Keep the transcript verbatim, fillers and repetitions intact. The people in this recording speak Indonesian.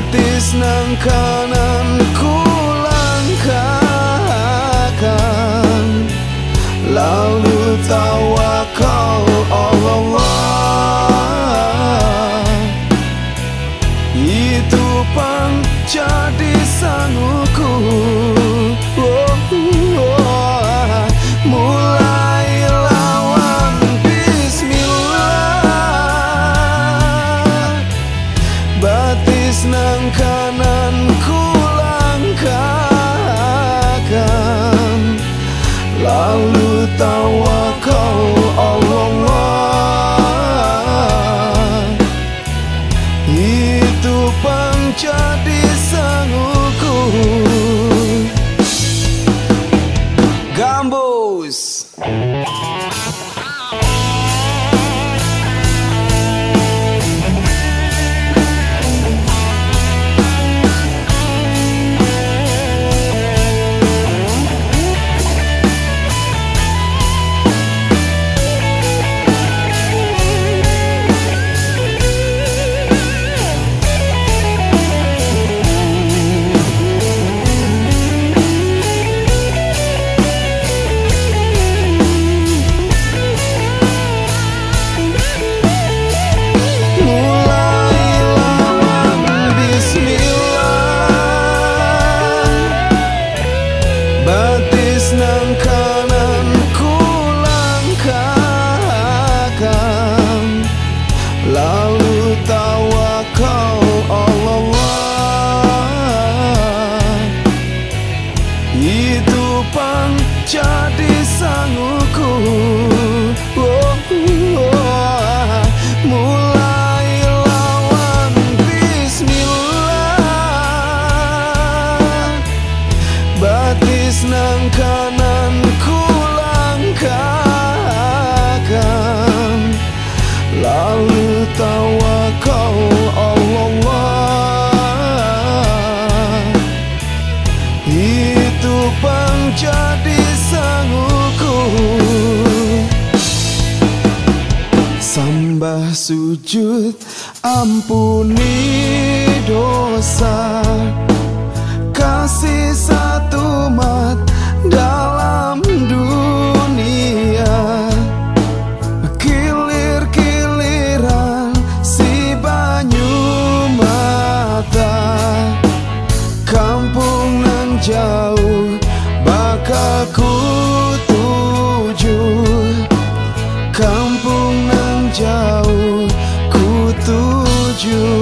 batis nang kanan ku langkahkan, lalu tawakal Allah. Itu pancadi sangguku. Oh, oh, mulai lawan bismillah, batis nang kanan ku langkahkan, lalu tawakal Allah. Itu pancadi sangguku. Gambus. Batis nang kanan ku langkahkan, lalu tawakal Allah. Itu pancadi sangguku. Oh, oh, mulai lawan bismillah, batis nang kanan ku langkahkan, lalu tawakal Allah. Itu pancadi sangguku. Sambah sujud ampuni dosa, kasih satu mat dalam dunia. Kilir-kiliran si banyu mata, kampung nan jauh bakal ku tuju, kampung nan jauh ku tuju.